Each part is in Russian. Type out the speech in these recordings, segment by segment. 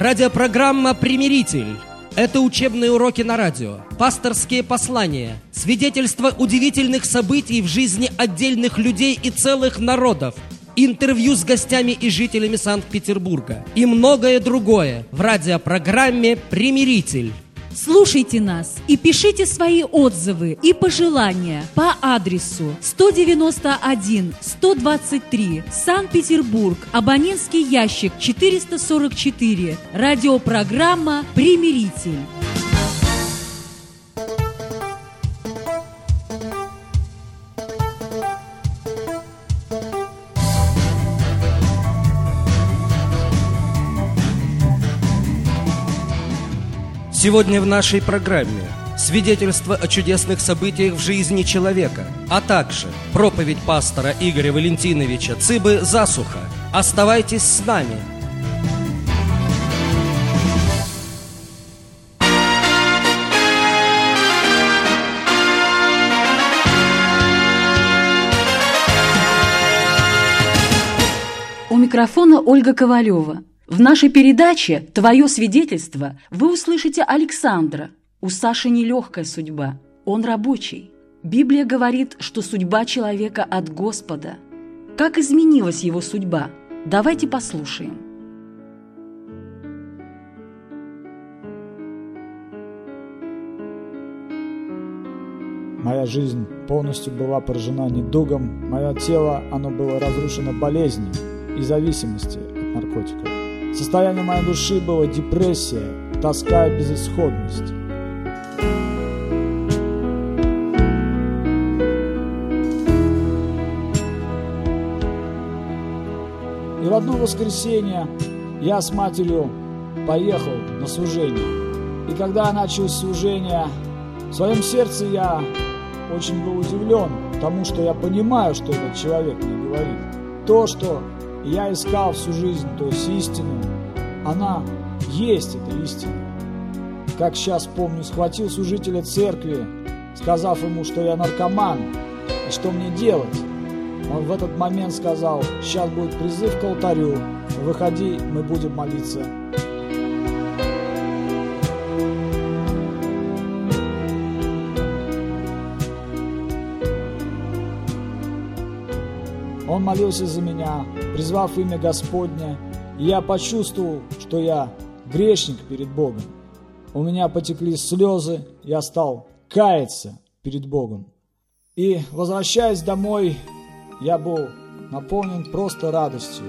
Радиопрограмма «Примиритель». Это учебные уроки на радио, пасторские послания, свидетельства удивительных событий в жизни отдельных людей и целых народов, интервью с гостями и жителями Санкт-Петербурга и многое другое в радиопрограмме «Примиритель». Слушайте нас и пишите свои отзывы и пожелания по адресу 191-123, Санкт-Петербург, абонентский ящик 444, радиопрограмма «Примиритель». Сегодня в нашей программе свидетельство о чудесных событиях в жизни человека, а также проповедь пастора Игоря Валентиновича Цыбы «Засуха». Оставайтесь с нами. У микрофона Ольга Ковалева. В нашей передаче «Твое свидетельство» вы услышите Александра. У Саши нелегкая судьба, он рабочий. Библия говорит, что судьба человека от Господа. Как изменилась его судьба? Давайте послушаем. Моя жизнь полностью была поражена недугом. Мое тело, оно было разрушено болезнью и зависимостью от наркотиков. Состояние моей души было депрессия, тоска и безысходность. И в одно воскресенье я с матерью поехал на служение. И когда я начал служение, в своем сердце я очень был удивлен тому, что я понимаю, что этот человек мне говорит. То, что я искал всю жизнь, то есть истину, она есть, эта истина. Как сейчас помню, схватил служителя церкви, сказав ему, что я наркоман, и что мне делать. Он в этот момент сказал: сейчас будет призыв к алтарю, выходи, мы будем молиться. Он молился за меня, призвав имя Господне, и я почувствовал, что я грешник перед Богом. У меня потекли слезы, я стал каяться перед Богом. И, возвращаясь домой, я был наполнен просто радостью.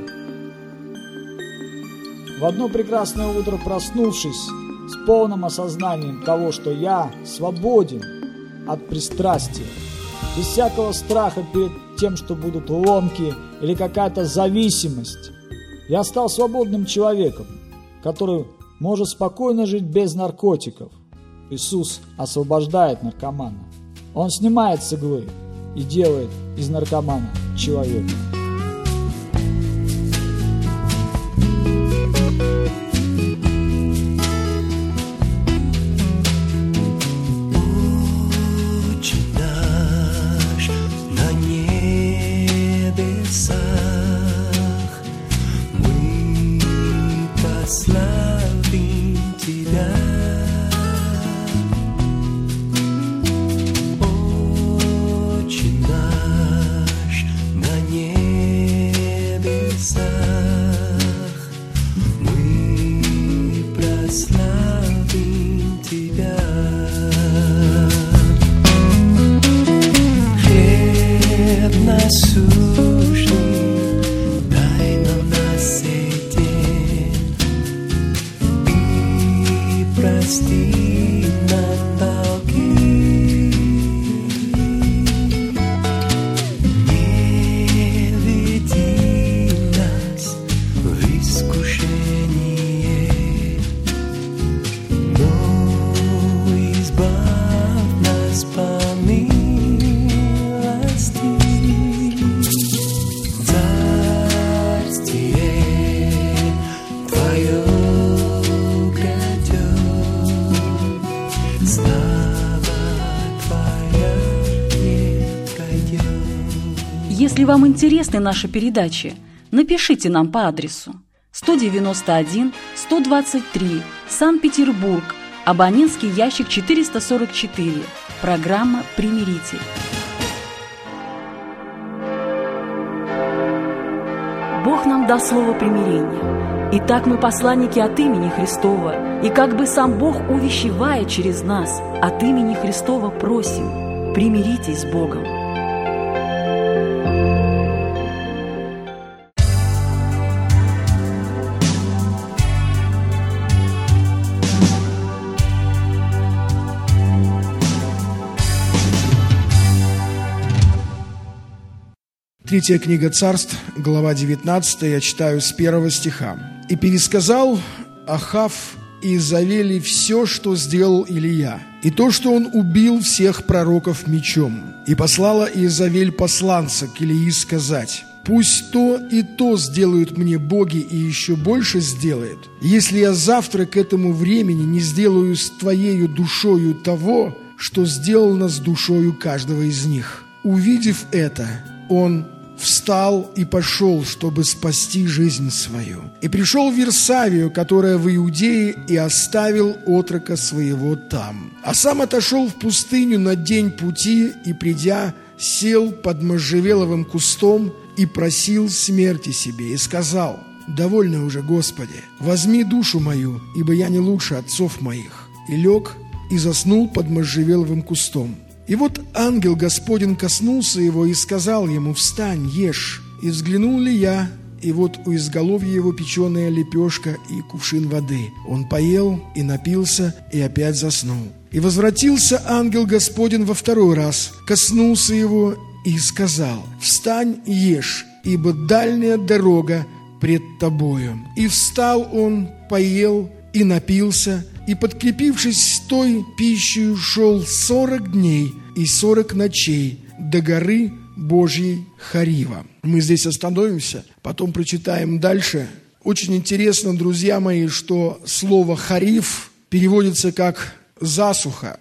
В одно прекрасное утро, проснувшись с полным осознанием того, что я свободен от пристрастия, без всякого страха перед тем, что будут ломки или какая-то зависимость, я стал свободным человеком, который может спокойно жить без наркотиков. Иисус освобождает наркомана. Он снимает с иглы и делает из наркомана человека. Если вам интересны наши передачи, напишите нам по адресу 191 123, Санкт-Петербург, абонентский ящик 444, программа «Примиритель». Бог нам дал слово примирения. Итак, мы посланники от имени Христова, и как бы сам Бог, увещевая через нас, от имени Христова просим: примиритесь с Богом. Третья книга Царств, глава 19, я читаю с 1 стиха. «И пересказал Ахав Иезавели все, что сделал Илия, и то, что он убил всех пророков мечом. И послала Иезавель посланца к Илии сказать: пусть то и то сделают мне боги, и еще больше сделает, если я завтра к этому времени не сделаю с твоею душою того, что сделано с душою каждого из них». Увидев это, он встал и пошел, чтобы спасти жизнь свою. И пришел в Вирсавию, которая в Иудее, и оставил отрока своего там. А сам отошел в пустыню на день пути, и, придя, сел под можжевеловым кустом и просил смерти себе, и сказал: «Довольно уже, Господи, возьми душу мою, ибо я не лучше отцов моих». И лег, и заснул под можжевеловым кустом. И вот ангел Господень коснулся его и сказал ему: «Встань, ешь». И взглянул ли я, и вот у изголовья его печеная лепешка и кувшин воды. Он поел и напился, и опять заснул. И возвратился ангел Господень во второй раз, коснулся его и сказал: «Встань, ешь, ибо дальняя дорога пред тобою». И встал он, поел и напился, и, подкрепившись той пищей, шел 40 дней и 40 ночей до горы Божьей Хорива. Мы здесь остановимся, потом прочитаем дальше. Очень интересно, друзья мои, что слово «хорив» переводится как «засуха».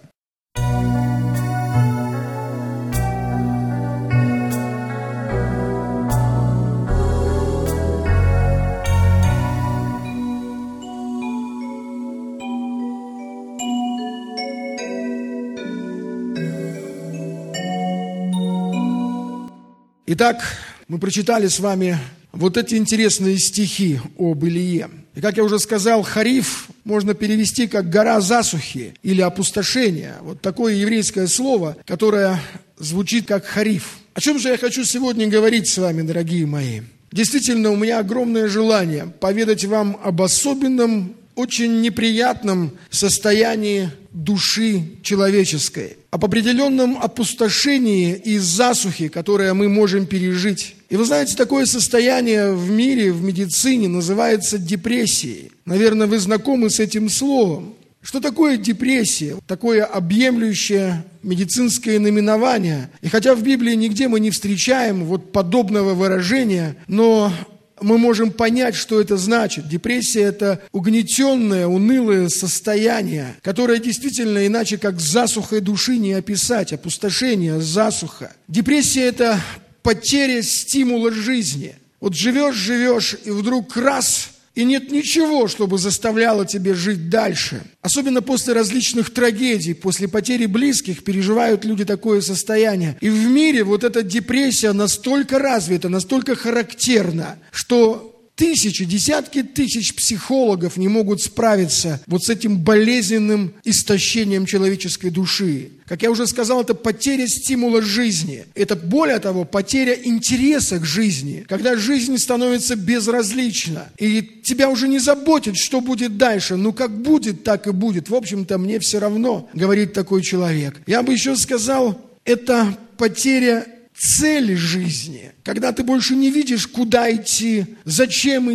Итак, мы прочитали с вами вот эти интересные стихи об Илие. И, как я уже сказал, «хорив» можно перевести как «гора засухи» или «опустошения». Вот такое еврейское слово, которое звучит как «хорив». О чем же я хочу сегодня говорить с вами, дорогие мои? Действительно, у меня огромное желание поведать вам об особенном, очень неприятном состоянии души человеческой, об определенном опустошении и засухе, которое мы можем пережить. И вы знаете, такое состояние в мире, в медицине называется депрессией. Наверное, вы знакомы с этим словом. Что такое депрессия? Такое объемлющее медицинское наименование. И хотя в Библии нигде мы не встречаем вот подобного выражения, но мы можем понять, что это значит. Депрессия – это угнетенное, унылое состояние, которое действительно иначе как засухой души не описать, опустошение, засуха. Депрессия – это потеря стимула жизни. Вот живешь, и вдруг раз – и нет ничего, чтобы заставляло тебя жить дальше. Особенно после различных трагедий, после потери близких переживают люди такое состояние. И в мире вот эта депрессия настолько развита, настолько характерна, что тысячи, десятки тысяч психологов не могут справиться вот с этим болезненным истощением человеческой души. Как я уже сказал, это потеря стимула жизни. Это, более того, потеря интереса к жизни, когда жизнь становится безразлична. И тебя уже не заботит, что будет дальше. Ну, как будет, так и будет. В общем-то, мне все равно, говорит такой человек. Я бы еще сказал, это потеря цели жизни, когда ты больше не видишь, куда идти, зачем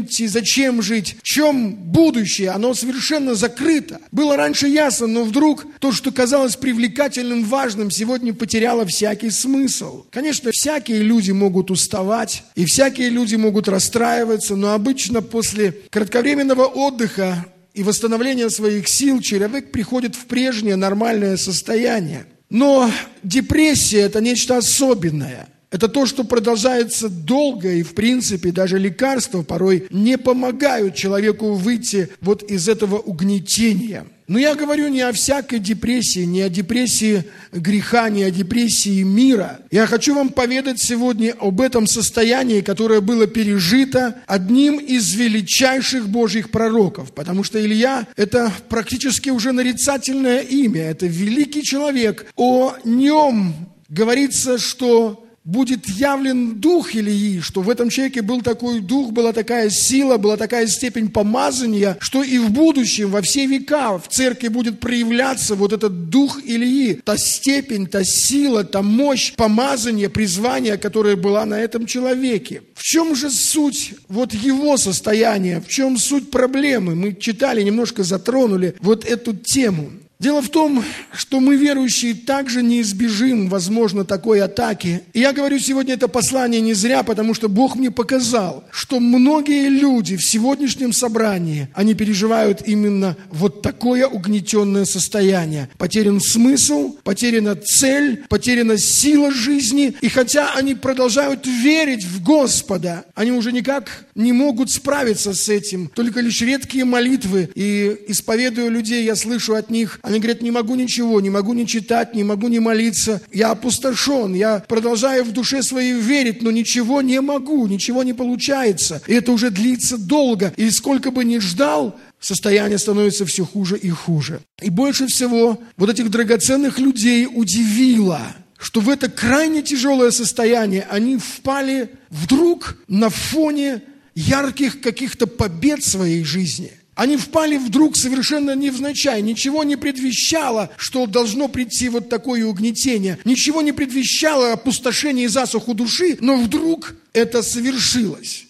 жить, в чем будущее, оно совершенно закрыто. Было раньше ясно, но вдруг то, что казалось привлекательным, важным, сегодня потеряло всякий смысл. Конечно, всякие люди могут уставать, и всякие люди могут расстраиваться, но обычно после кратковременного отдыха и восстановления своих сил человек приходит в прежнее нормальное состояние. Но депрессия – это нечто особенное. Это то, что продолжается долго, и в принципе даже лекарства порой не помогают человеку выйти вот из этого угнетения. Но я говорю не о всякой депрессии, не о депрессии греха, не о депрессии мира. Я хочу вам поведать сегодня об этом состоянии, которое было пережито одним из величайших Божьих пророков. Потому что Илия – это практически уже нарицательное имя, это великий человек. О нем говорится, что будет явлен дух Илии, что в этом человеке был такой дух, была такая сила, была такая степень помазания, что и в будущем, во все века в церкви будет проявляться вот этот дух Илии, та степень, та сила, та мощь помазания, призвания, которая была на этом человеке. В чем же суть вот его состояния, в чем суть проблемы? Мы читали, немножко затронули вот эту тему. Дело в том, что мы, верующие, также не избежим, возможно, такой атаки. И я говорю сегодня это послание не зря, потому что Бог мне показал, что многие люди в сегодняшнем собрании, они переживают именно вот такое угнетенное состояние. Потерян смысл, потеряна цель, потеряна сила жизни. И хотя они продолжают верить в Господа, они уже никак не могут справиться с этим. Только лишь редкие молитвы. И исповедуя людей, я слышу от них, они говорят, не могу ничего, не могу ни читать, не могу ни молиться. Я опустошен, я продолжаю в душе своей верить, но ничего не могу, ничего не получается. И это уже длится долго. И сколько бы ни ждал, состояние становится все хуже и хуже. И больше всего вот этих драгоценных людей удивило, что в это крайне тяжелое состояние они впали вдруг на фоне ярких каких-то побед своей жизни. Они впали вдруг совершенно невзначай. Ничего не предвещало, что должно прийти вот такое угнетение. Ничего не предвещало опустошение и засуху души, но вдруг это совершилось.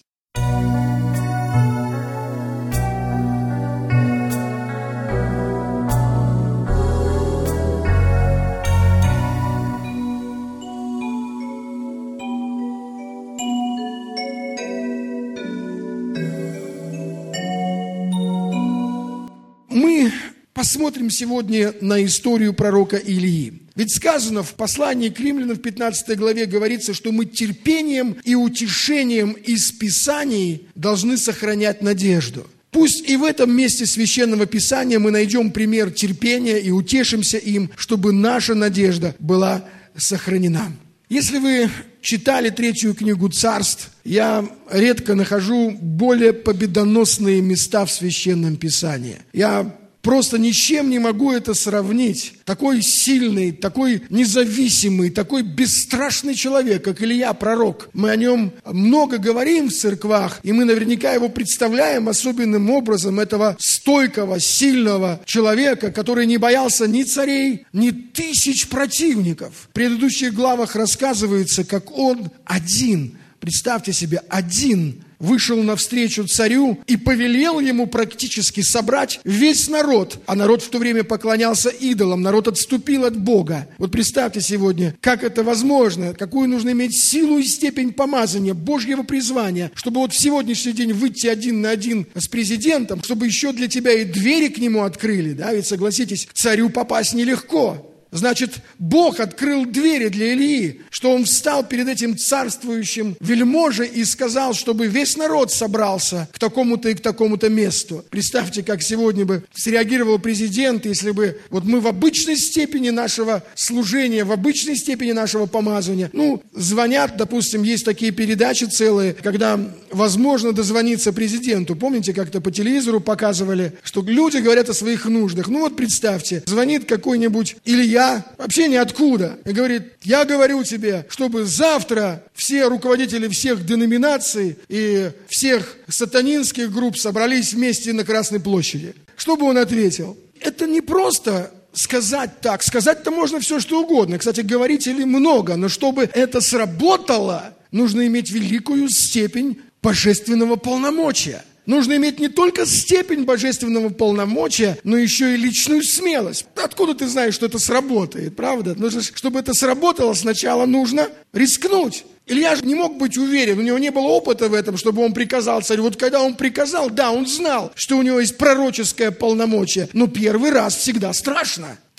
Мы посмотрим сегодня на историю пророка Илии. Ведь сказано в послании к Римлянам в 15 главе говорится, что мы терпением и утешением из Писаний должны сохранять надежду. Пусть и в этом месте Священного Писания мы найдем пример терпения и утешимся им, чтобы наша надежда была сохранена. Если вы читали 3 книгу Царств, я редко нахожу более победоносные места в Священном Писании. Я просто ни с чем не могу это сравнить. Такой сильный, такой независимый, такой бесстрашный человек, как Илия, пророк. Мы о нем много говорим в церквах, и мы наверняка его представляем особенным образом, этого стойкого, сильного человека, который не боялся ни царей, ни тысяч противников. В предыдущих главах рассказывается, как он один, представьте себе, один вышел навстречу царю и повелел ему практически собрать весь народ. А народ в то время поклонялся идолам, народ отступил от Бога. Вот представьте сегодня, как это возможно, какую нужно иметь силу и степень помазания, Божьего призвания, чтобы вот в сегодняшний день выйти один на один с президентом, чтобы еще для тебя и двери к нему открыли. Да? Ведь согласитесь, к царю попасть нелегко. Значит, Бог открыл двери для Илии, что он встал перед этим царствующим вельможей и сказал, чтобы весь народ собрался к такому-то и к такому-то месту. Представьте, как сегодня бы среагировал президент, если бы вот мы в обычной степени нашего служения, в обычной степени нашего помазания, звонят, допустим, есть такие передачи целые, когда возможно дозвониться президенту. Помните, как-то по телевизору показывали, что люди говорят о своих нуждах. Вот представьте, звонит какой-нибудь Илья, вообще ниоткуда, и говорит, я говорю тебе, чтобы завтра все руководители всех деноминаций и всех сатанинских групп собрались вместе на Красной площади. Что бы он ответил? Это не просто сказать так. Сказать-то можно все, что угодно. Кстати, говорителей много, но чтобы это сработало, нужно иметь великую степень божественного полномочия. Нужно иметь не только степень божественного полномочия, но еще и личную смелость. Откуда ты знаешь, что это сработает, правда? Чтобы это сработало, сначала нужно рискнуть. Илья же не мог быть уверен, у него не было опыта в этом, чтобы он приказал царю. Вот когда он приказал, да, он знал, что у него есть пророческое полномочие, но первый раз всегда страшно.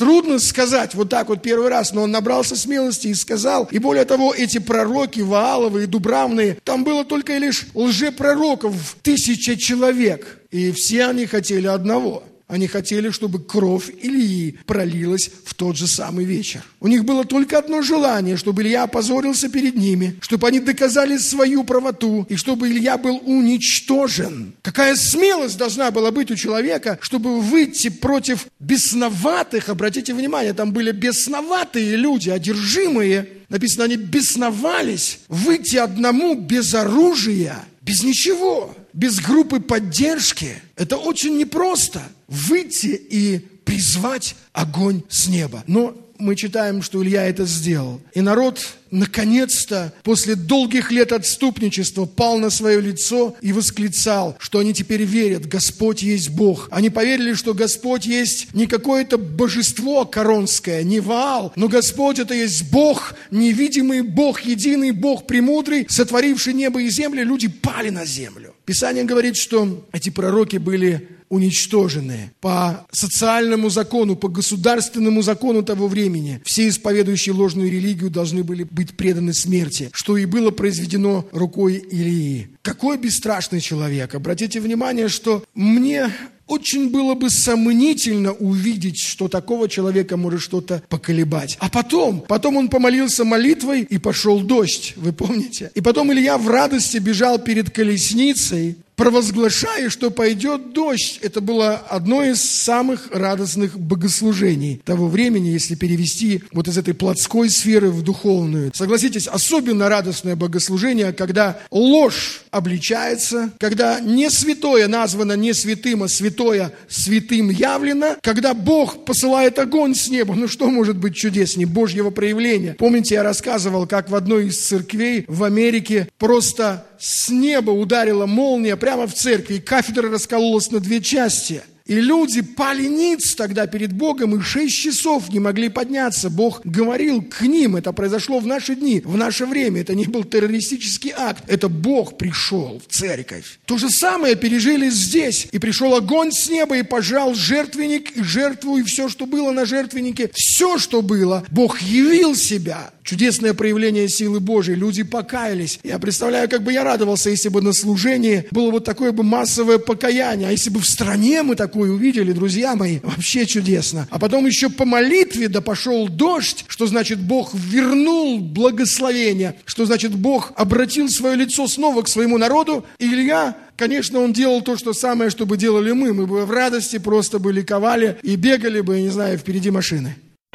Трудно сказать вот так вот первый раз, но он набрался смелости и сказал. И более того, эти пророки Вааловы и Дубравные, там было только лишь лжепророков 1000 человек. И все они хотели одного. Они хотели, чтобы кровь Илии пролилась в тот же самый вечер. У них было только одно желание, чтобы Илья опозорился перед ними, чтобы они доказали свою правоту, и чтобы Илья был уничтожен. Какая смелость должна была быть у человека, чтобы выйти против бесноватых, обратите внимание, там были бесноватые люди, одержимые, написано, они бесновались, выйти одному без оружия, без ничего, без группы поддержки. Это очень непросто. Выйти и призвать огонь с неба. Но мы читаем, что Илья это сделал. И народ, наконец-то, после долгих лет отступничества, пал на свое лицо и восклицал, что они теперь верят, Господь есть Бог. Они поверили, что Господь есть не какое-то божество коронское, не Ваал, но Господь это есть Бог, невидимый Бог, единый Бог, премудрый, сотворивший небо и землю. Люди пали на землю. Писание говорит, что эти пророки были уничтожены по социальному закону, по государственному закону того времени. Все исповедующие ложную религию должны были быть преданы смерти, что и было произведено рукой Илии. Какой бесстрашный человек! Обратите внимание, что мне очень было бы сомнительно увидеть, что такого человека может что-то поколебать. А потом он помолился молитвой, и пошел дождь, вы помните? И потом Илья в радости бежал перед колесницей, провозглашая, что пойдет дождь. Это было одно из самых радостных богослужений того времени, если перевести вот из этой плотской сферы в духовную. Согласитесь, особенно радостное богослужение, когда ложь обличается, когда не святое названо не святым, а святое святым явлено, когда Бог посылает огонь с неба. Ну что может быть чудеснее Божьего проявления? Помните, я рассказывал, как в одной из церквей в Америке просто с неба ударила молния прямо в церкви, и кафедра раскололась на 2 части. И люди пали ниц тогда перед Богом, и 6 часов не могли подняться. Бог говорил к ним, это произошло в наши дни, в наше время. Это не был террористический акт, это Бог пришел в церковь. То же самое пережили здесь. И пришел огонь с неба, и пожал жертвенник, и жертву, и все, что было на жертвеннике. Все, что было, Бог явил себя. Чудесное проявление силы Божией. Люди покаялись. Я представляю, как бы я радовался, если бы на служении было вот такое бы массовое покаяние. А если бы в стране мы такое увидели, друзья мои, вообще чудесно. А потом еще по молитве, да пошел дождь, что значит Бог вернул благословение, что значит Бог обратил свое лицо снова к своему народу. И Илья, конечно, он делал то, что самое, что бы делали мы. Мы бы в радости просто бы ликовали и бегали бы, я не знаю, впереди машины.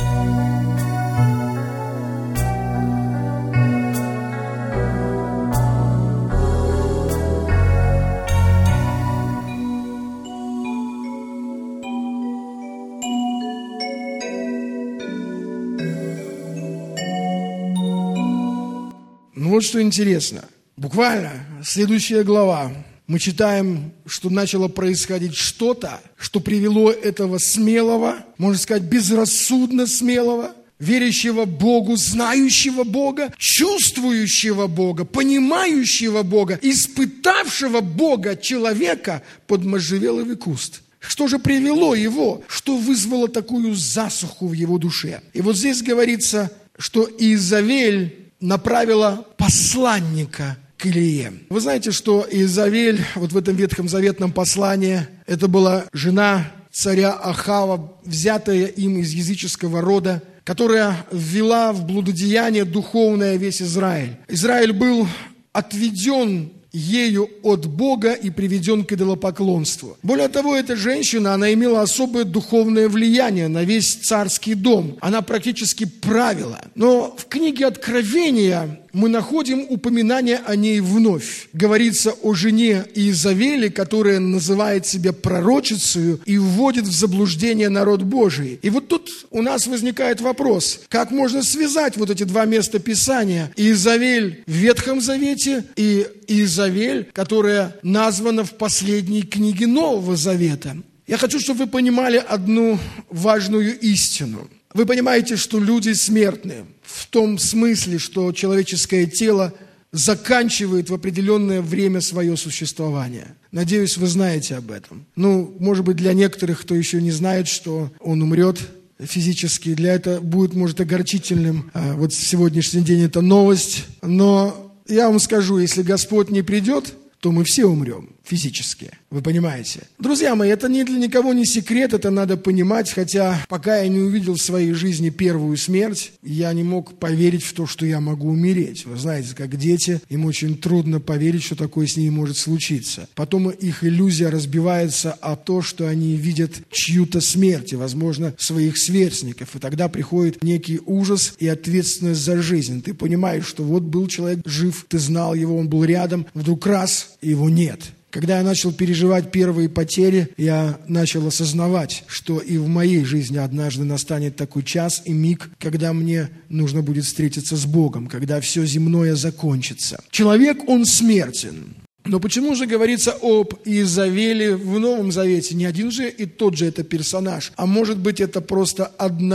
Ну вот что интересно. Буквально следующая глава. Мы читаем, что начало происходить что-то, что привело этого смелого, можно сказать, безрассудно смелого, верящего Богу, знающего Бога, чувствующего Бога, понимающего Бога, испытавшего Бога человека под можжевеловый куст. Что же привело его? Что вызвало такую засуху в его душе? И вот здесь говорится, что Иезавель направила посланника к Илие. Вы знаете, что Иезавель, вот в этом ветхозаветном послании, это была жена царя Ахава, взятая им из языческого рода, которая ввела в блудодеяние духовное весь Израиль. Израиль был отведен ею от Бога и приведен к идолопоклонству. Более того, эта женщина, она имела особое духовное влияние на весь царский дом. Она практически правила. Но в книге Откровения мы находим упоминание о ней вновь. Говорится о жене Иезавели, которая называет себя пророчицею и вводит в заблуждение народ Божий. И вот тут у нас возникает вопрос, как можно связать вот эти 2 места Писания? Иезавель в Ветхом Завете и Иезавель, которая названа в последней книге Нового Завета. Я хочу, чтобы вы понимали одну важную истину. Вы понимаете, что люди смертны в том смысле, что человеческое тело заканчивает в определенное время свое существование. Надеюсь, вы знаете об этом. Может быть, для некоторых, кто еще не знает, что он умрет физически. Для этого будет, может, огорчительным. Вот в сегодняшний день это новость. Но я вам скажу, если Господь не придет, то мы все умрем физически. Вы понимаете? Друзья мои, это ни для никого не секрет, это надо понимать, хотя пока я не увидел в своей жизни первую смерть, я не мог поверить в то, что я могу умереть. Вы знаете, как дети, им очень трудно поверить, что такое с ними может случиться. Потом их иллюзия разбивается о том, что они видят чью-то смерть, и, возможно, своих сверстников. И тогда приходит некий ужас и ответственность за жизнь. Ты понимаешь, что вот был человек жив, ты знал его, он был рядом, вдруг раз, и его нет. Когда я начал переживать первые потери, я начал осознавать, что и в моей жизни однажды настанет такой час и миг, когда мне нужно будет встретиться с Богом, когда все земное закончится. Человек, он смертен. Но почему же говорится об Иезавеле в Новом Завете? Не один же и тот же это персонаж, а может быть это просто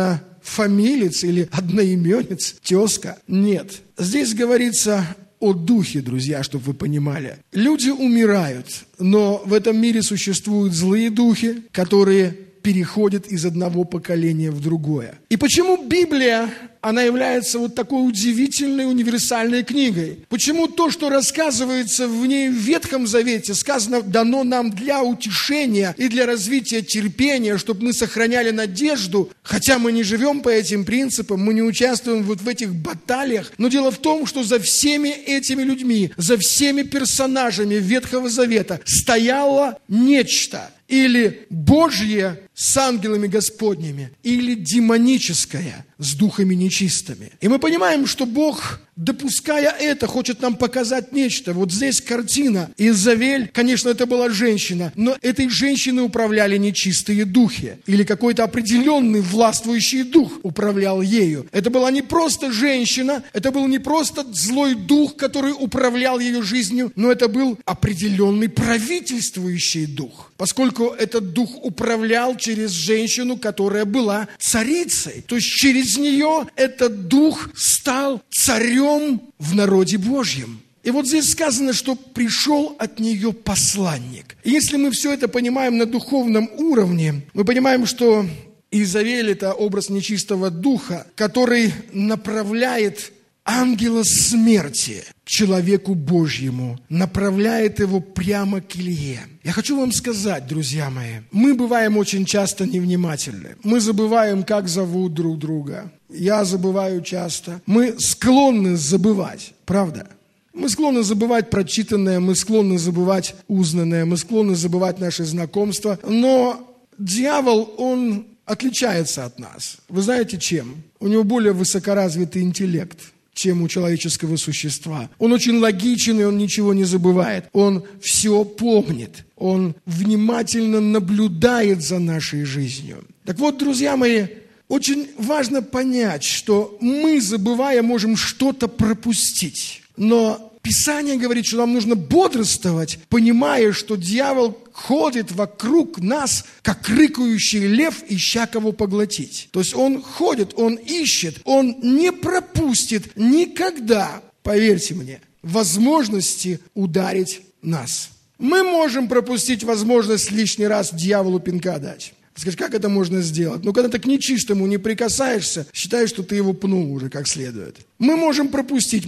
однофамилец или одноименец, тезка? Нет. Здесь говорится о духе, друзья, чтобы вы понимали. Люди умирают, но в этом мире существуют злые духи, которые переходят из одного поколения в другое. И почему Библия, она является вот такой удивительной универсальной книгой? Почему то, что рассказывается в ней в Ветхом Завете, сказано, дано нам для утешения и для развития терпения, чтобы мы сохраняли надежду, хотя мы не живем по этим принципам, мы не участвуем вот в этих баталиях. Но дело в том, что за всеми этими людьми, за всеми персонажами Ветхого Завета стояло нечто. Или Божье с ангелами Господними, или демоническое с духами нечистыми. И мы понимаем, что Бог, допуская это, хочет нам показать нечто. Вот здесь картина. Иезавель, конечно, это была женщина, но этой женщиной управляли нечистые духи. Или какой-то определенный властвующий дух управлял ею. Это была не просто женщина, это был не просто злой дух, который управлял ее жизнью, но это был определенный правительствующий дух. Поскольку этот дух управлял через женщину, которая была царицей. То есть через нее этот дух стал царем в народе Божьем. И вот здесь сказано, что пришел от нее посланник. И если мы все это понимаем на духовном уровне, мы понимаем, что Иезавель – это образ нечистого духа, который направляет ангела смерти к человеку Божьему, направляет его прямо к Илье. Я хочу вам сказать, друзья мои, мы бываем очень часто невнимательны. Мы забываем, как зовут друг друга. Я забываю часто. Мы склонны забывать, правда? Мы склонны забывать прочитанное, мы склонны забывать узнанное, мы склонны забывать наши знакомства. Но дьявол, он отличается от нас. Вы знаете чем? У него более высокоразвитый интеллект, чем у человеческого существа. Он очень логичен, и он ничего не забывает. Он все помнит. Он внимательно наблюдает за нашей жизнью. Так вот, друзья мои, очень важно понять, что мы, забывая, можем что-то пропустить. Но Писание говорит, что нам нужно бодрствовать, понимая, что дьявол ходит вокруг нас, как рыкающий лев, ища кого поглотить. То есть он ходит, он ищет, он не пропустит никогда, поверьте мне, возможности ударить нас. Мы можем пропустить возможность лишний раз дьяволу пинка дать. Скажешь, как это можно сделать? Ну, когда ты к нечистому не прикасаешься, считай, что ты его пнул уже как следует. Мы можем пропустить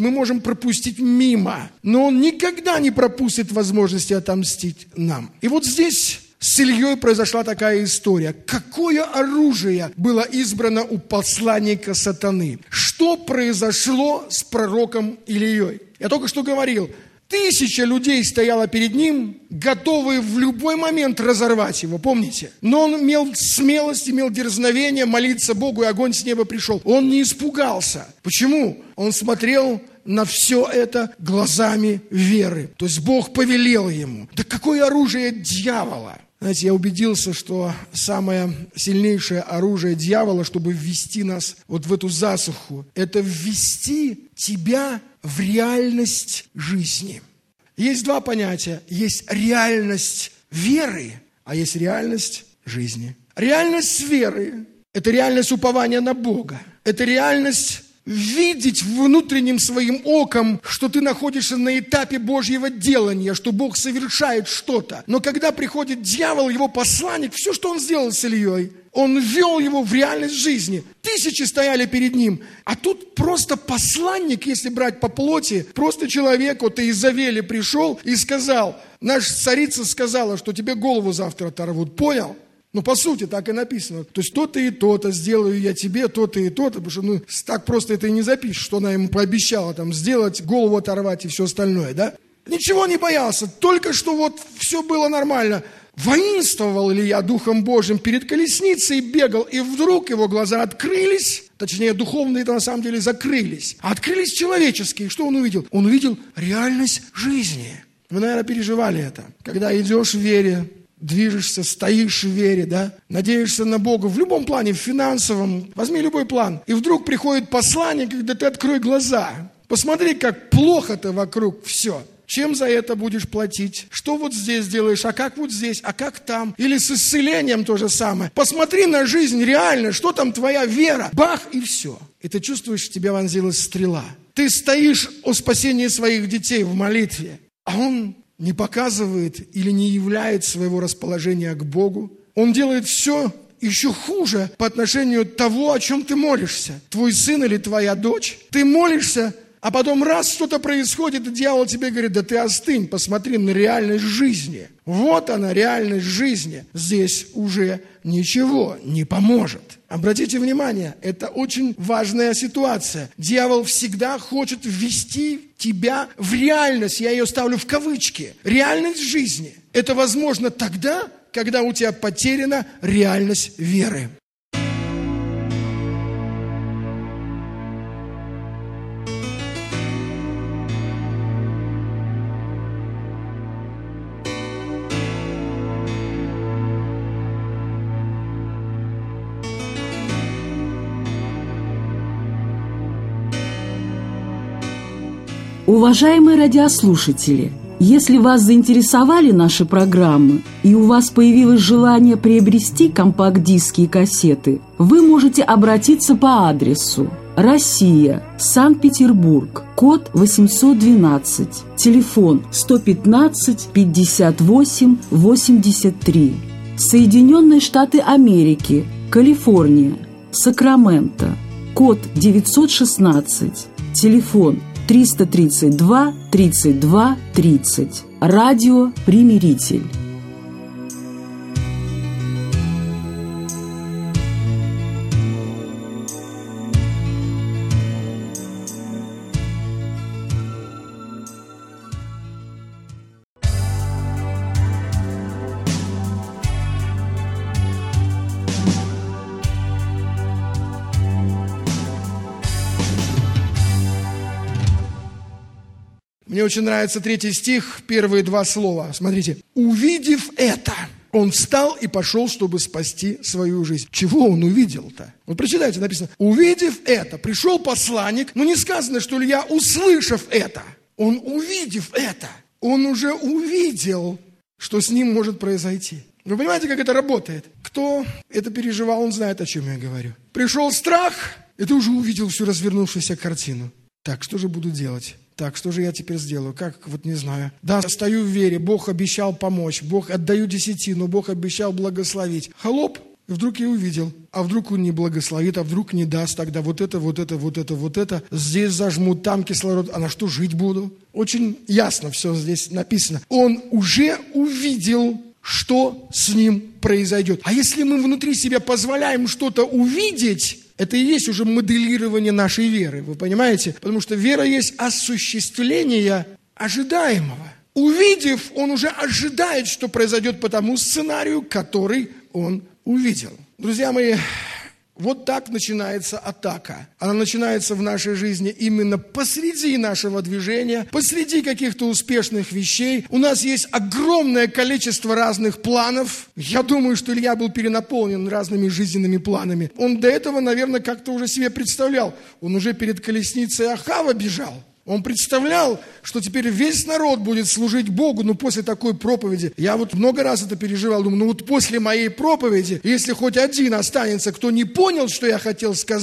мимо, но он никогда не пропустит возможности отомстить нам. И вот здесь с Ильей произошла такая история. Какое оружие было избрано у посланника сатаны? Что произошло с пророком Ильей? Я только что говорил, 1000 людей стояло перед ним, готовые в любой момент разорвать его, помните? Но он имел смелость, имел дерзновение молиться Богу, и огонь с неба пришел. Он не испугался. Почему? Он смотрел на все это глазами веры. То есть Бог повелел ему. Да какое оружие дьявола? Знаете, я убедился, что самое сильнейшее оружие дьявола, чтобы ввести нас вот в эту засуху, это ввести тебя в реальность жизни. Есть два понятия. Есть реальность веры, а есть реальность жизни. Реальность веры – это реальность упования на Бога. Это реальность видеть внутренним своим оком, что ты находишься на этапе Божьего делания, что Бог совершает что-то. Но когда приходит дьявол, его посланник, все, что он сделал с Ильей, он ввел его в реальность жизни. Тысячи стояли перед ним. А тут просто посланник, если брать по плоти, просто человек, вот Иезавели пришел и сказал, наша царица сказала, что тебе голову завтра оторвут. Понял? Ну, по сути, так и написано. То есть то-то и то-то сделаю я тебе, то-то и то-то, потому что так просто это и не запишешь, что она ему пообещала там сделать, голову оторвать и все остальное, да? Ничего не боялся, только что вот все было нормально. Воинствовал Илья Духом Божьим перед колесницей, бегал, и вдруг его глаза открылись, точнее, духовные-то на самом деле закрылись, а открылись человеческие. Что он увидел? Он увидел реальность жизни. Вы, наверное, переживали это. Когда идешь в вере, движешься, стоишь в вере, да, надеешься на Бога в любом плане, в финансовом, возьми любой план. И вдруг приходит послание, когда ты открой глаза, посмотри, как плохо-то вокруг все. Чем за это будешь платить? Что вот здесь делаешь? А как вот здесь? А как там? Или с исцелением то же самое. Посмотри на жизнь реально, что там твоя вера. Бах, и все. И ты чувствуешь, в тебя вонзилась стрела. Ты стоишь о спасении своих детей в молитве, а он не показывает или не являет своего расположения к Богу. Он делает все еще хуже по отношению того, о чем ты молишься. Твой сын или твоя дочь. Ты молишься, а потом раз что-то происходит, и дьявол тебе говорит, да ты остынь, посмотри на реальность жизни. Вот она, реальность жизни. Здесь уже ничего не поможет. Обратите внимание, это очень важная ситуация. Дьявол всегда хочет ввести тебя в реальность, я ее ставлю в кавычки, реальность жизни. Это возможно тогда, когда у тебя потеряна реальность веры. Уважаемые радиослушатели, если вас заинтересовали наши программы и у вас появилось желание приобрести компакт-диски и кассеты, вы можете обратиться по адресу Россия, Санкт-Петербург, код 812, телефон 115 58 83, Соединенные Штаты Америки, Калифорния, Сакраменто, код 916, телефон 332 32 30. Радио «Примиритель». Мне очень нравится 3 стих, первые 2 слова. Смотрите. «Увидев это, он встал и пошел, чтобы спасти свою жизнь». Чего он увидел-то? Вот прочитайте, написано. «Увидев это, пришел посланник». Но не сказано, что Илья, услышав это, он, увидев это, он уже увидел, что с ним может произойти. Вы понимаете, как это работает? Кто это переживал, он знает, о чем я говорю. Пришел страх, и ты уже увидел всю развернувшуюся картину. Так, что же буду делать? Так, что же я теперь сделаю? Как? Вот не знаю. Да, стою в вере, Бог обещал помочь, Бог отдаю десятину, Бог обещал благословить. Холоп, и вдруг я увидел. А вдруг он не благословит, а вдруг не даст, тогда вот это. Здесь зажмут, там кислород, а на что жить буду? Очень ясно все здесь написано. Он уже увидел, что с ним произойдет. А если мы внутри себя позволяем что-то увидеть, это и есть уже моделирование нашей веры, вы понимаете? Потому что вера есть осуществление ожидаемого. Увидев, он уже ожидает, что произойдет по тому сценарию, который он увидел. Друзья мои, вот так начинается атака. Она начинается в нашей жизни именно посреди нашего движения, посреди каких-то успешных вещей. У нас есть огромное количество разных планов. Я думаю, что Илья был перенаполнен разными жизненными планами. Он до этого, наверное, как-то уже себе представлял. Он уже перед колесницей Ахава бежал. Он представлял, что теперь весь народ будет служить Богу, после такой проповеди. Я вот много раз это переживал, думаю, после моей проповеди, если хоть один останется, кто не понял, что я хотел сказать,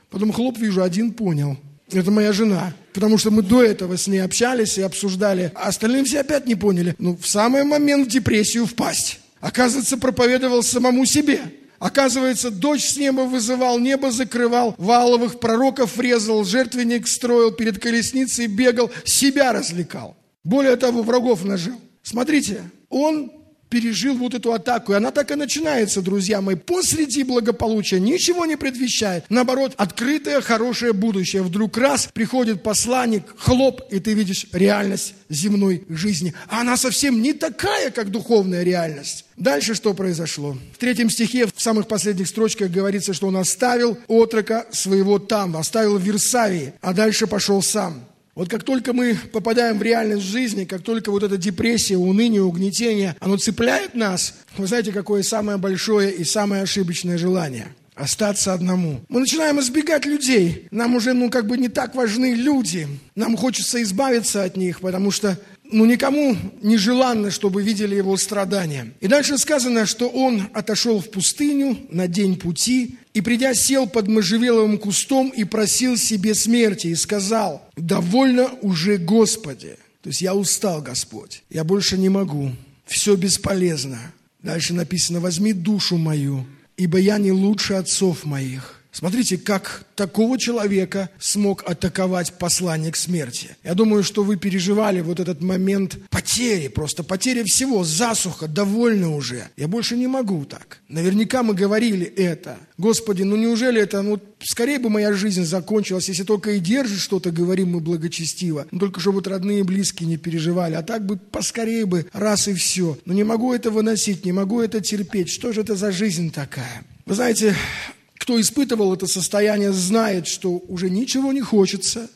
Потом хлоп, вижу, один понял. Это моя жена. Потому что мы до этого с ней общались и обсуждали. А остальные все опять не поняли. В самый момент в депрессию впасть. Оказывается, проповедовал самому себе. Оказывается, дождь с неба вызывал, небо закрывал, валовых пророков врезал, жертвенник строил, перед колесницей бегал, себя развлекал. Более того, врагов нажил. Смотрите, он пережил вот эту атаку, и она так и начинается, друзья мои, посреди благополучия, ничего не предвещает. Наоборот, открытое, хорошее будущее. Вдруг раз приходит посланник, хлоп, и ты видишь реальность земной жизни. А она совсем не такая, как духовная реальность. Дальше что произошло? В 3 стихе, в самых последних строчках говорится, что он оставил отрока своего там, оставил в Вирсавии, а дальше пошел сам. Вот как только мы попадаем в реальность жизни, как только вот эта депрессия, уныние, угнетение, оно цепляет нас, вы знаете, какое самое большое и самое ошибочное желание? Остаться одному. Мы начинаем избегать людей. Нам уже, не так важны люди. Нам хочется избавиться от них, потому что, никому не желанно, чтобы видели его страдания. И дальше сказано, что он отошел в пустыню на день пути, и, придя, сел под можжевеловым кустом и просил себе смерти, и сказал: «Довольно уже, Господи». То есть я устал, Господь, я больше не могу, все бесполезно. Дальше написано: «Возьми душу мою, ибо я не лучше отцов моих». Смотрите, как такого человека смог атаковать посланник смерти. Я думаю, что вы переживали вот этот момент потери, просто потери всего, засуха, довольно уже. Я больше не могу так. Наверняка мы говорили это. Господи, неужели это, скорее бы моя жизнь закончилась, если только и держишь что-то, говорим мы благочестиво. Только чтобы родные и близкие не переживали, а так бы поскорее бы, раз и все. Но не могу это выносить, не могу это терпеть. Что же это за жизнь такая? Вы знаете, кто испытывал это состояние, знает, что уже ничего не хочется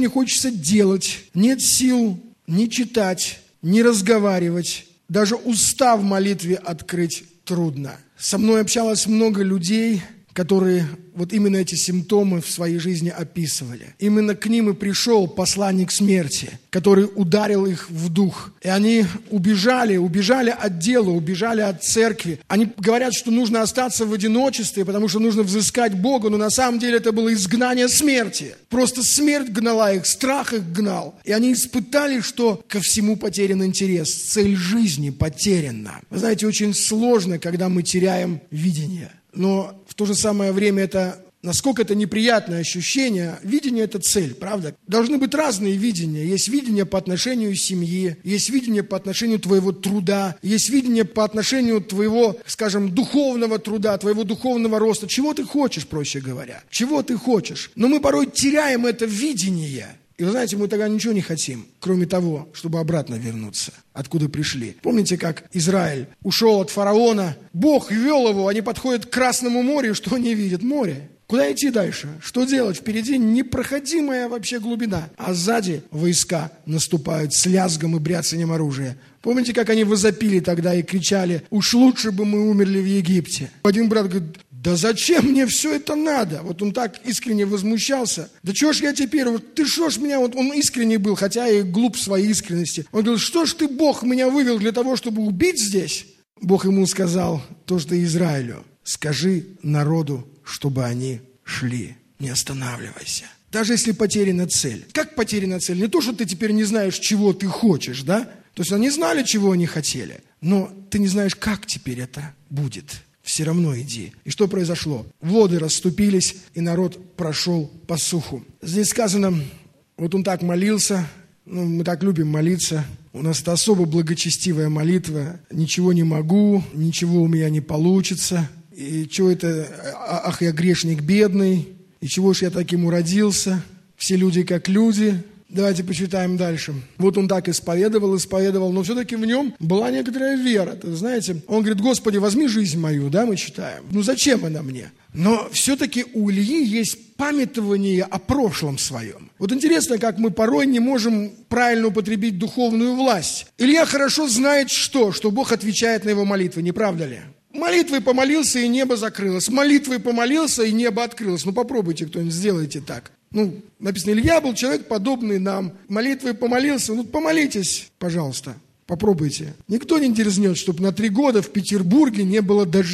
делать, нет сил ни читать, ни разговаривать, даже уста в молитве открыть трудно. Со мной общалось много людей, которые вот именно эти симптомы в своей жизни описывали. Именно к ним и пришел посланник смерти, который ударил их в дух. И они убежали от дела, убежали от церкви. Они говорят, что нужно остаться в одиночестве, потому что нужно взыскать Бога, но на самом деле это было изгнание смерти. Просто смерть гнала их, страх их гнал. И они испытали, что ко всему потерян интерес, цель жизни потеряна. Вы знаете, очень сложно, когда мы теряем видение. Но в то же самое время насколько это неприятное ощущение, видение – это цель, правда? Должны быть разные видения. Есть видение по отношению к семье, есть видение по отношению твоего труда, есть видение по отношению твоего, духовного труда, твоего духовного роста. Чего ты хочешь, проще говоря? Чего ты хочешь? Но мы порой теряем это видение. И вы знаете, мы тогда ничего не хотим, кроме того, чтобы обратно вернуться, откуда пришли. Помните, как Израиль ушел от фараона, Бог вел его, они подходят к Красному морю, что они видят? Море. Куда идти дальше? Что делать? Впереди непроходимая вообще глубина, а сзади войска наступают с лязгом и бряцанием оружия. Помните, как они возопили тогда и кричали: «Уж лучше бы мы умерли в Египте». Один брат говорит: «Да зачем мне все это надо?» Вот он так искренне возмущался. «Да чего ж я теперь, ты что ж меня...» Он искренний был, хотя и глуп в своей искренности. Он говорил: «Что ж ты, Бог, меня вывел для того, чтобы убить здесь?» Бог ему сказал то, что Израилю: «Скажи народу, чтобы они шли, не останавливайся». Даже если потеряна цель. Как потеряна цель? Не то, что ты теперь не знаешь, чего ты хочешь, да? То есть они знали, чего они хотели, но ты не знаешь, как теперь это будет. Все равно иди. И что произошло? Воды расступились, и народ прошел по суху. Здесь сказано, вот он так молился, мы так любим молиться. У нас это особо благочестивая молитва. Ничего не могу, ничего у меня не получится. И чего это, ах, я грешник бедный, и чего ж я таким уродился? Все люди как люди. Давайте почитаем дальше. Вот он так исповедовал, но все-таки в нем была некоторая вера. Знаете, он говорит: «Господи, возьми жизнь мою», да, мы читаем. Зачем она мне? Но все-таки у Ильи есть памятование о прошлом своем. Вот интересно, как мы порой не можем правильно употребить духовную власть. Илья хорошо знает что Бог отвечает на его молитвы, не правда ли? Молитвой помолился, и небо закрылось. Молитвой помолился, и небо открылось. Попробуйте кто-нибудь, сделайте так. Написано: Илья был человек, подобный нам. Молитвой помолился. Помолитесь, пожалуйста. Попробуйте. Никто не дерзнет, чтобы на 3 года в Петербурге не было дождя.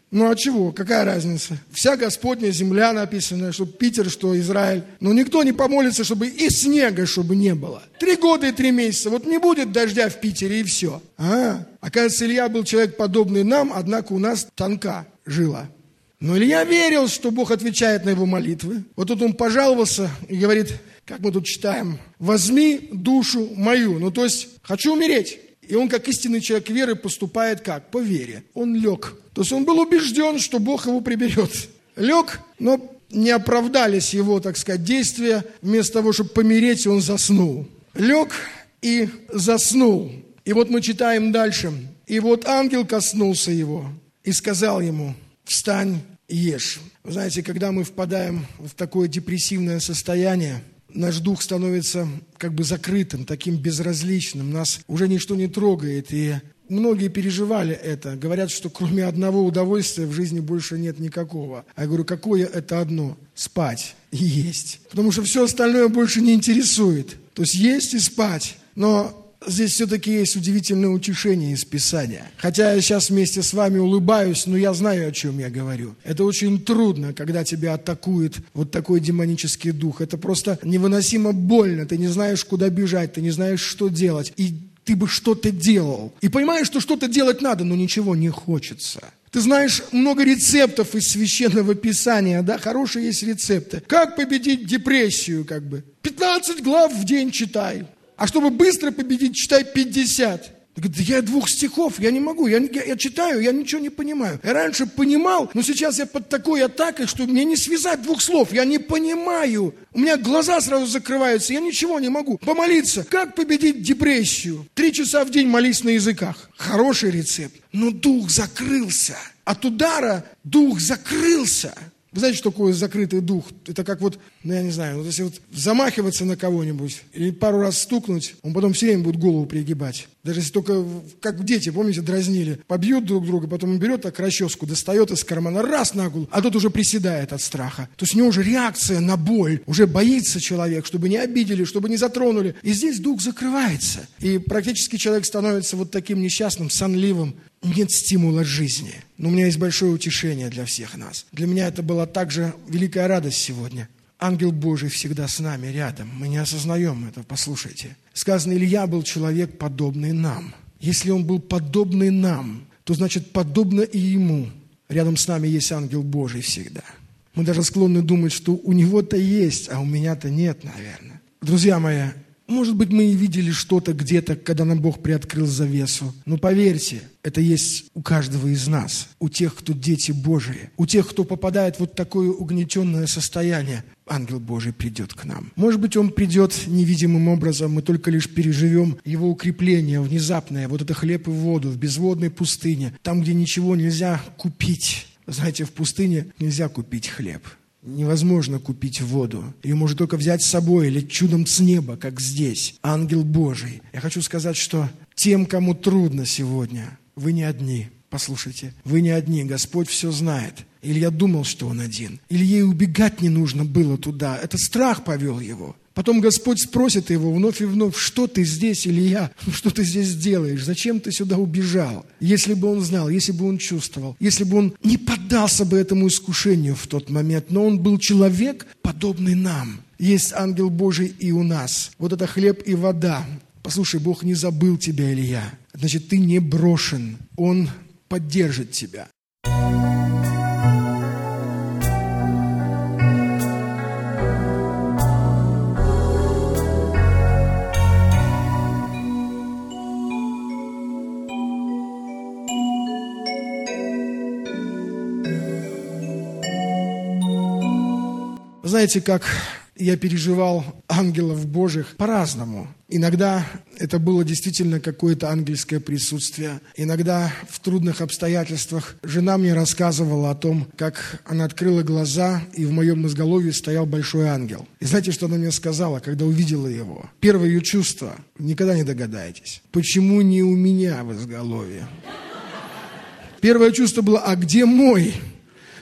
Ну а чего? Какая разница? Вся Господня земля написана, что Питер, что Израиль. Но никто не помолится, чтобы и снега, чтобы не было. 3 года и 3 месяца. Вот не будет дождя в Питере, и все. Оказывается, Илья был человек, подобный нам, однако у нас тонка жила. Но Илья верил, что Бог отвечает на его молитвы. Вот тут он пожаловался и говорит, как мы тут читаем, «Возьми душу мою». Ну то есть, хочу умереть. И он, как истинный человек веры, поступает как? По вере. Он лег. То есть он был убежден, что Бог его приберет. Лег, но не оправдались его, так сказать, действия. Вместо того, чтобы помереть, он заснул. Лег и заснул. И вот мы читаем дальше. И вот ангел коснулся его и сказал ему, встань и ешь. Вы знаете, когда мы впадаем в такое депрессивное состояние, наш дух становится как бы закрытым, таким безразличным. Нас уже ничто не трогает. И многие переживали это. Говорят, что кроме одного удовольствия в жизни больше нет никакого. А я говорю, какое это одно? Спать и есть. Потому что все остальное больше не интересует. То есть есть и спать. Но здесь все-таки есть удивительное утешение из Писания. Хотя я сейчас вместе с вами улыбаюсь, но я знаю, о чем я говорю. Это очень трудно, когда тебя атакует вот такой демонический дух. Это просто невыносимо больно. Ты не знаешь, куда бежать, ты не знаешь, что делать. И ты бы что-то делал. И понимаешь, что что-то делать надо, но ничего не хочется. Ты знаешь много рецептов из Священного Писания, да? Хорошие есть рецепты. Как победить депрессию, 15 глав в день читай. А чтобы быстро победить, читай 50. Говорит, я 2 стихов, я не могу, я читаю, я ничего не понимаю. Я раньше понимал, но сейчас я под такой атакой, что мне не связать 2 слов, я не понимаю. У меня глаза сразу закрываются, я ничего не могу. Помолиться, как победить депрессию? 3 часа в день молись на языках. Хороший рецепт, но дух закрылся. От удара дух закрылся. Вы знаете, что такое закрытый дух? Это как я не знаю, если замахиваться на кого-нибудь или пару раз стукнуть, он потом все время будет голову пригибать. Даже если только, как дети, помните, дразнили, побьют друг друга, потом он берет так расческу, достает из кармана, раз на голову, а тот уже приседает от страха. То есть у него уже реакция на боль, уже боится человек, чтобы не обидели, чтобы не затронули. И здесь дух закрывается. И практически человек становится вот таким несчастным, сонливым. Нет стимула жизни. Но у меня есть большое утешение для всех нас. Для меня это была также великая радость сегодня. Ангел Божий всегда с нами рядом. Мы не осознаем этого, послушайте. Сказано, Илья был человек, подобный нам. Если он был подобный нам, то значит, подобно и ему. Рядом с нами есть ангел Божий всегда. Мы даже склонны думать, что у него-то есть, а у меня-то нет, наверное. Друзья мои, может быть, мы и видели что-то где-то, когда нам Бог приоткрыл завесу. Но поверьте, это есть у каждого из нас, у тех, кто дети Божии, у тех, кто попадает в вот такое угнетенное состояние. Ангел Божий придет к нам. Может быть, он придет невидимым образом, мы только лишь переживем его укрепление внезапное, вот это хлеб и воду в безводной пустыне, там, где ничего нельзя купить. Знаете, в пустыне нельзя купить хлеб. Невозможно купить воду. Ее можно только взять с собой или чудом с неба, как здесь. Ангел Божий. Я хочу сказать, что тем, кому трудно сегодня, вы не одни. Послушайте, вы не одни. Господь все знает. Илья думал, что он один. Илье убегать не нужно было туда. Это страх повел его. Потом Господь спросит его вновь и вновь, что ты здесь, Илья? Что ты здесь делаешь? Зачем ты сюда убежал? Если бы он знал, если бы он чувствовал, если бы он не поддался бы этому искушению в тот момент, но он был человек, подобный нам. Есть ангел Божий и у нас. Вот это хлеб и вода. Послушай, Бог не забыл тебя, Илья. Значит, ты не брошен. Он поддержит тебя. Знаете, как я переживал ангелов Божьих по-разному. Иногда это было действительно какое-то ангельское присутствие. Иногда в трудных обстоятельствах жена мне рассказывала о том, как она открыла глаза, и в моем изголовье стоял большой ангел. И знаете, что она мне сказала, когда увидела его? Первое ее чувство, никогда не догадаетесь, почему не у меня в изголовье? Первое чувство было, а где мой?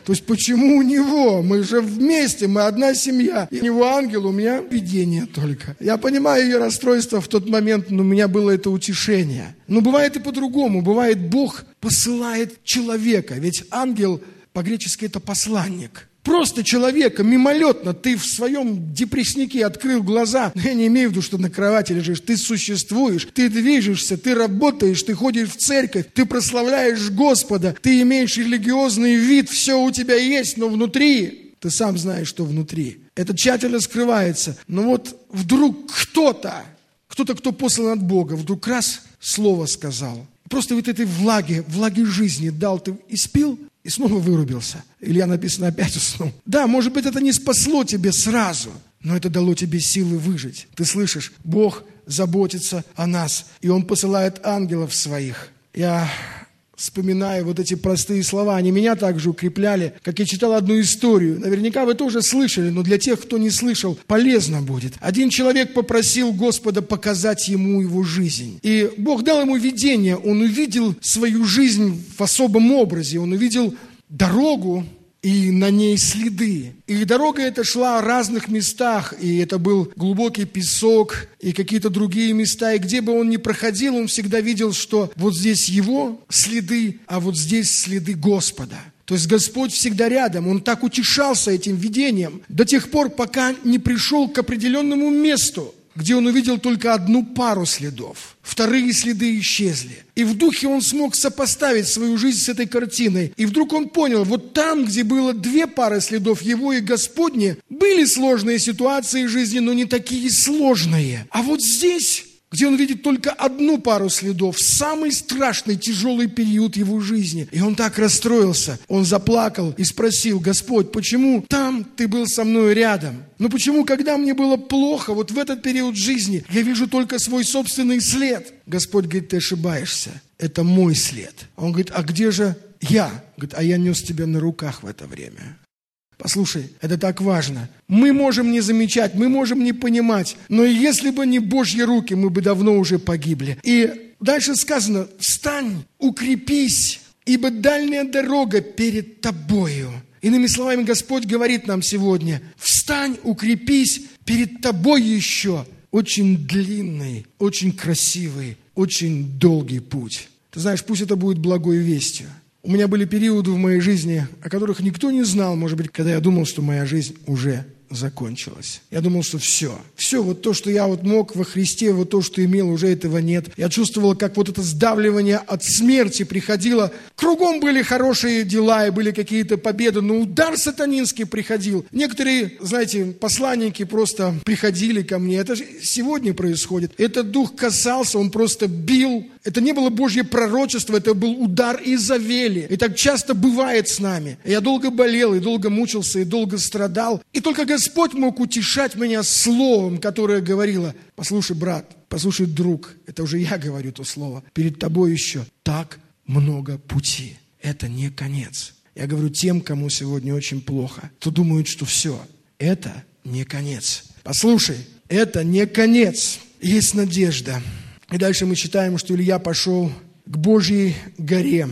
То есть почему у него? Мы же вместе, мы одна семья. И у него ангел, у меня видение только. Я понимаю ее расстройство в тот момент, но у меня было это утешение. Но бывает и по-другому. Бывает, Бог посылает человека. Ведь ангел по-гречески это посланник. Просто человека, мимолетно, ты в своем депресснике открыл глаза. Я не имею в виду, что на кровати лежишь. Ты существуешь, ты движешься, ты работаешь, ты ходишь в церковь, ты прославляешь Господа, ты имеешь религиозный вид, все у тебя есть, но внутри, ты сам знаешь, что внутри. Это тщательно скрывается. Но вот вдруг кто-то, кто послан от Бога, вдруг раз слово сказал. Просто вот этой влаги жизни дал, ты испил, и снова вырубился. Илья, написано, опять уснул. Да, может быть, это не спасло тебе сразу, но это дало тебе силы выжить. Ты слышишь, Бог заботится о нас, и Он посылает ангелов своих. Я вспоминаю вот эти простые слова, они меня также укрепляли, как я читал одну историю. Наверняка вы тоже слышали, но для тех, кто не слышал, полезно будет. Один человек попросил Господа показать ему его жизнь. И Бог дал ему видение, он увидел свою жизнь в особом образе, он увидел дорогу, и на ней следы. И дорога эта шла в разных местах, и это был глубокий песок, и какие-то другие места. И где бы он ни проходил, он всегда видел, что вот здесь его следы, а вот здесь следы Господа. То есть Господь всегда рядом. Он так утешался этим видением до тех пор, пока не пришел к определенному месту, где он увидел только одну пару следов. Вторые следы исчезли. И в духе он смог сопоставить свою жизнь с этой картиной. И вдруг он понял, вот там, где было две пары следов, его и Господне, были сложные ситуации в жизни, но не такие сложные. А вот здесь, где он видит только одну пару следов, самый страшный, тяжелый период его жизни. И он так расстроился, он заплакал и спросил: Господь, почему там ты был со мной рядом? Но почему, когда мне было плохо, вот в этот период жизни, я вижу только свой собственный след? Господь говорит: ты ошибаешься, это мой след. Он говорит: а где же я? Говорит: а я нес тебя на руках в это время. Послушай, это так важно. Мы можем не замечать, мы можем не понимать, но если бы не Божьи руки, мы бы давно уже погибли. И дальше сказано: встань, укрепись, ибо дальняя дорога перед тобою. Иными словами, Господь говорит нам сегодня: встань, укрепись, перед тобой еще очень длинный, очень красивый, очень долгий путь. Ты знаешь, пусть это будет благой вестью. У меня были периоды в моей жизни, о которых никто не знал, может быть, когда я думал, что моя жизнь уже закончилась. Я думал, что все, вот то, что я вот мог во Христе, вот то, что имел, уже этого нет. Я чувствовал, как вот это сдавливание от смерти приходило. Кругом были хорошие дела и были какие-то победы, но удар сатанинский приходил. Некоторые, знаете, посланники просто приходили ко мне. Это же сегодня происходит. Этот дух касался, он просто бил. Это не было Божье пророчество, это был удар Изавели. И так часто бывает с нами. Я долго болел, и долго мучился, и долго страдал. И только Господь мог утешать меня словом, которое говорило: послушай, брат, послушай, друг, это уже я говорю то слово, перед тобой еще так много пути. Это не конец. Я говорю тем, кому сегодня очень плохо, кто думает, что все, это не конец. Послушай, это не конец. Есть надежда. И дальше мы читаем, что Илья пошел к Божьей горе.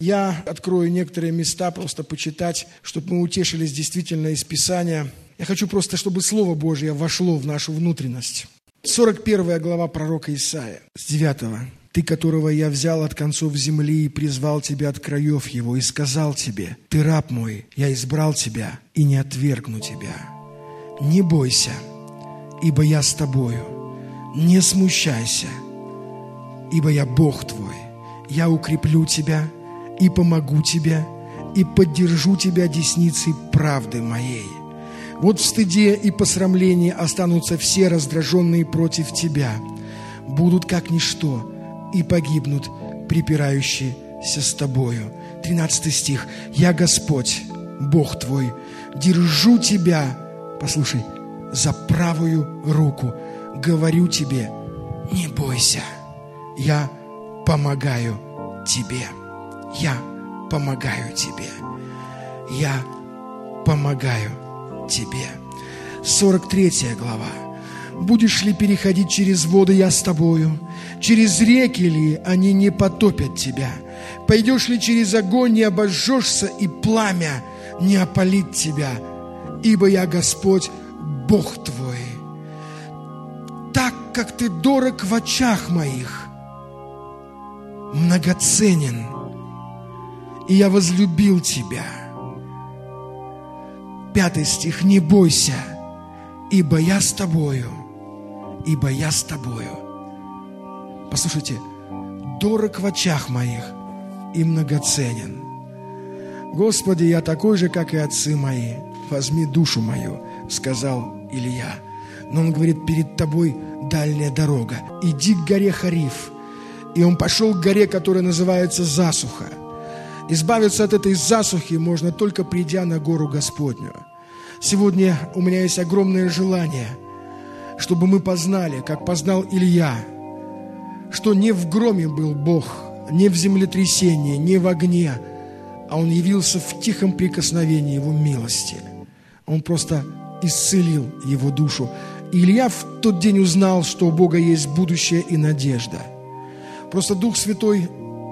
Я открою некоторые места, просто почитать, чтобы мы утешились действительно из Писания. Я хочу просто, чтобы Слово Божье вошло в нашу внутренность. 41 глава пророка Исаия, с 9. «Ты, которого я взял от концов земли и призвал тебя от краев его, и сказал тебе: ты раб мой, я избрал тебя и не отвергну тебя. Не бойся, ибо я с тобою, не смущайся, ибо я Бог твой, я укреплю тебя и помогу тебе, и поддержу тебя десницей правды моей. Вот в стыде и посрамлении останутся все раздраженные против тебя, будут как ничто, и погибнут припирающиеся с тобою». 13 стих. «Я Господь, Бог твой, держу тебя», послушай, «за правую руку, говорю тебе: не бойся, я помогаю тебе». Я помогаю тебе. Я помогаю тебе. 43 глава. «Будешь ли переходить через воды, я с тобою? Через реки ли они не потопят тебя? Пойдешь ли через огонь, не обожжешься, и пламя не опалит тебя, ибо я Господь, Бог твой. Так как ты дорог в очах моих, многоценен, и я возлюбил тебя. 5 стих. Не бойся, ибо я с тобою, ибо я с тобою. Послушайте, дорог в очах моих и многоценен. Господи, я такой же, как и отцы мои. Возьми душу мою, сказал Илья. Но он говорит, перед тобой дальняя дорога. Иди к горе Хариф. И он пошел к горе, которая называется Засуха. Избавиться от этой засухи можно только придя на гору Господню. Сегодня у меня есть огромное желание, чтобы мы познали, как познал Илья, что не в громе был Бог, не в землетрясении, не в огне, а Он явился в тихом прикосновении Его милости. Он просто исцелил его душу. И Илья в тот день узнал, что у Бога есть будущее и надежда. Просто Дух Святой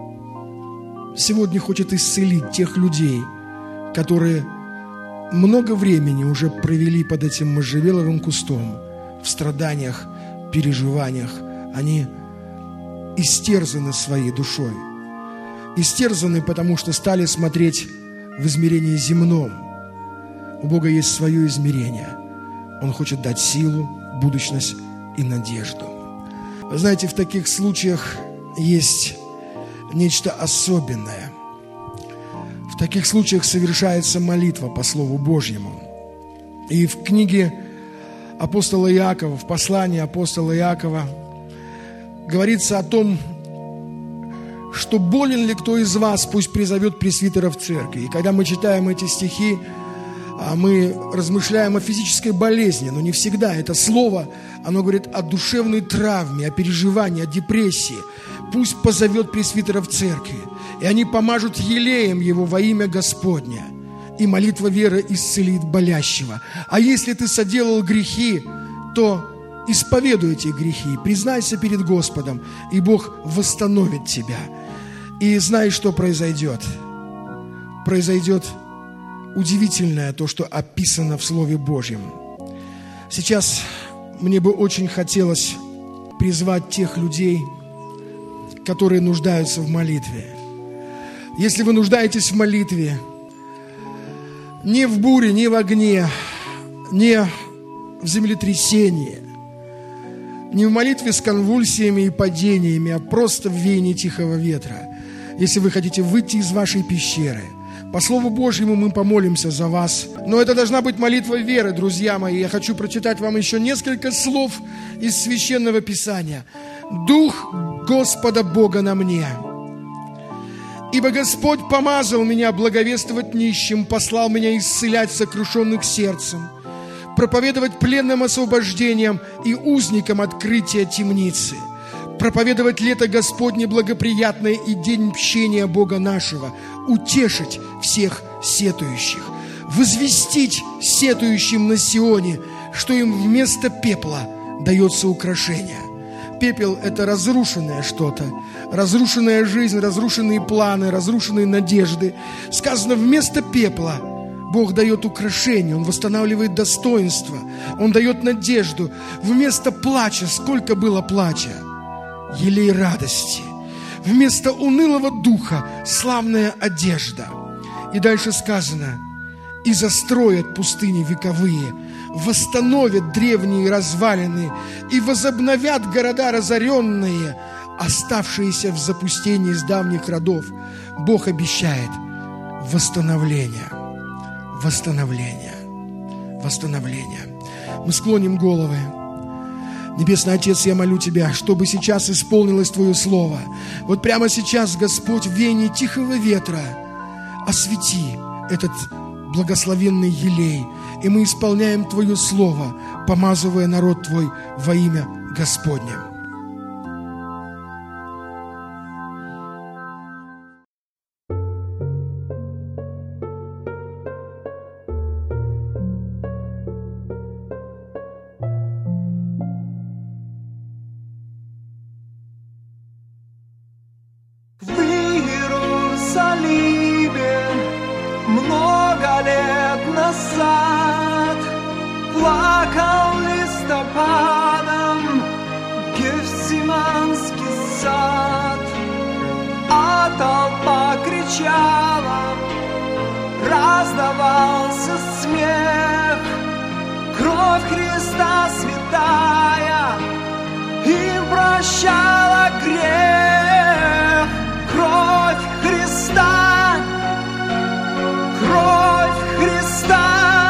сегодня хочет исцелить тех людей, которые много времени уже провели под этим можжевеловым кустом, в страданиях, переживаниях. Они истерзаны своей душой. Истерзаны, потому что стали смотреть в измерении земном. У Бога есть свое измерение. Он хочет дать силу, будущность и надежду. Вы знаете, в таких случаях есть нечто особенное. В таких случаях совершается молитва по Слову Божьему. И в книге апостола Иакова, в послании апостола Иакова говорится о том, что болен ли кто из вас, пусть призовет пресвитера в церкви. И когда мы читаем эти стихи, мы размышляем о физической болезни, но не всегда. Это слово, оно говорит о душевной травме, о переживании, о депрессии. Пусть позовет пресвитера в церкви, и они помажут елеем его во имя Господня, и молитва веры исцелит болящего. А если ты соделал грехи, то исповедуй эти грехи, признайся перед Господом, и Бог восстановит тебя. И знай, что произойдет. Произойдет удивительное то, что описано в Слове Божьем. Сейчас мне бы очень хотелось призвать тех людей, которые нуждаются в молитве. Если вы нуждаетесь в молитве, не в буре, не в огне, не в землетрясении, не в молитве с конвульсиями и падениями, а просто в веянии тихого ветра. Если вы хотите выйти из вашей пещеры, по Слову Божьему мы помолимся за вас. Но это должна быть молитва веры, друзья мои. Я хочу прочитать вам еще несколько слов из Священного Писания. «Дух Господа Бога на мне, ибо Господь помазал меня благовествовать нищим, послал меня исцелять сокрушенных сердцем, проповедовать пленным освобождением и узникам открытия темницы, проповедовать лето Господне благоприятное и день мщения Бога нашего, утешить всех сетующих, возвестить сетующим на Сионе, что им вместо пепла дается украшение». Пепел – это разрушенное что-то, разрушенная жизнь, разрушенные планы, разрушенные надежды. Сказано, вместо пепла Бог дает украшение, Он восстанавливает достоинство, Он дает надежду. Вместо плача, сколько было плача, елей радости. Вместо унылого духа славная одежда. И дальше сказано, и застроят пустыни вековые, восстановят древние развалины и возобновят города разоренные, оставшиеся в запустении с давних родов. Бог обещает восстановление, восстановление, восстановление. Мы склоним головы. Небесный Отец, я молю Тебя, чтобы сейчас исполнилось Твое Слово. Вот прямо сейчас, Господь, в веянии тихого ветра освети этот благословенный елей, и мы исполняем Твое Слово, помазывая народ Твой во имя Господне. В Иерусалиме много лет сад плакал листопадом, Гефсиманский сад, а толпа кричала, раздавался смех. Кровь Христа святая им прощала грех. Кровь Христа, кровь Христа.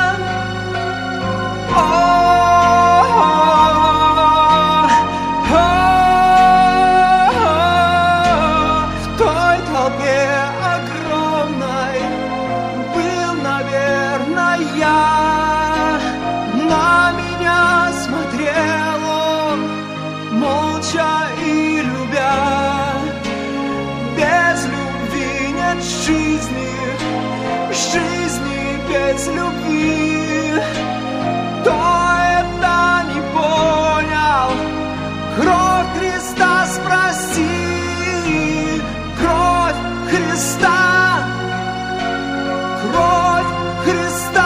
В той толпе огромной был, наверное, я. На меня смотрел он, молча и любя. Без любви нет жизни, жизни без любви. Кто это не понял, кровь Христа спроси. Кровь Христа, кровь Христа.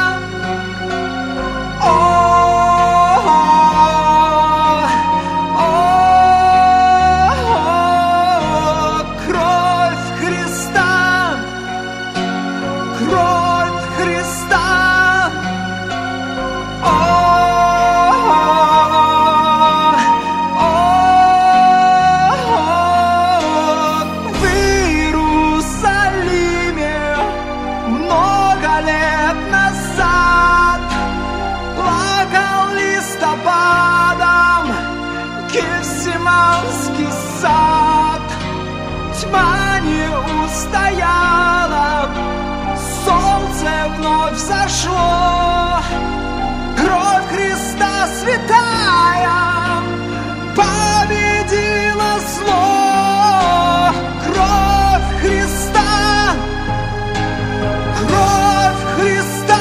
Гефсиманский сад, тьма не устояла, солнце вновь взошло. Кровь Христа святая победила зло. Кровь Христа, кровь Христа.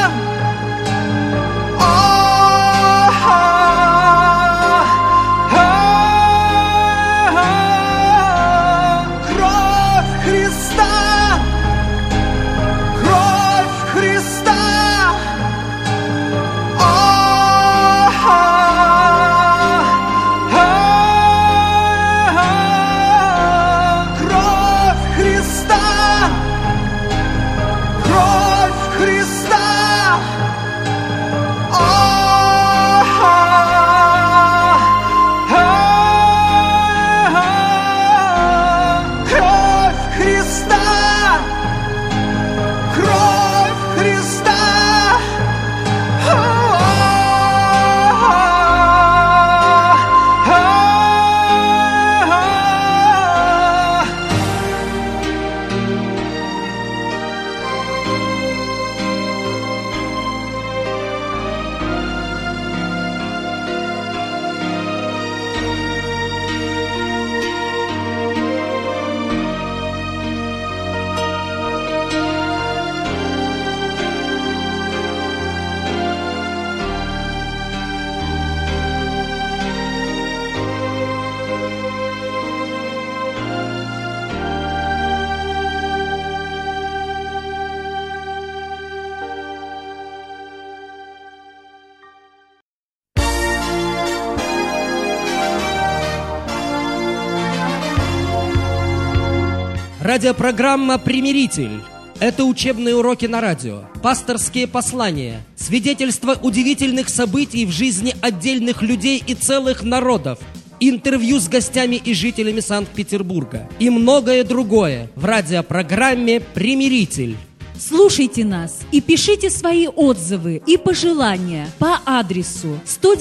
Радиопрограмма «Примиритель». Это учебные уроки на радио, пасторские послания, свидетельства удивительных событий в жизни отдельных людей и целых народов, интервью с гостями и жителями Санкт-Петербурга и многое другое в радиопрограмме «Примиритель». Слушайте нас и пишите свои отзывы и пожелания по адресу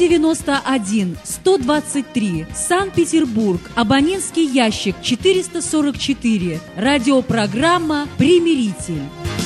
191-123, Санкт-Петербург, абонентский ящик 444, радиопрограмма «Примиритель».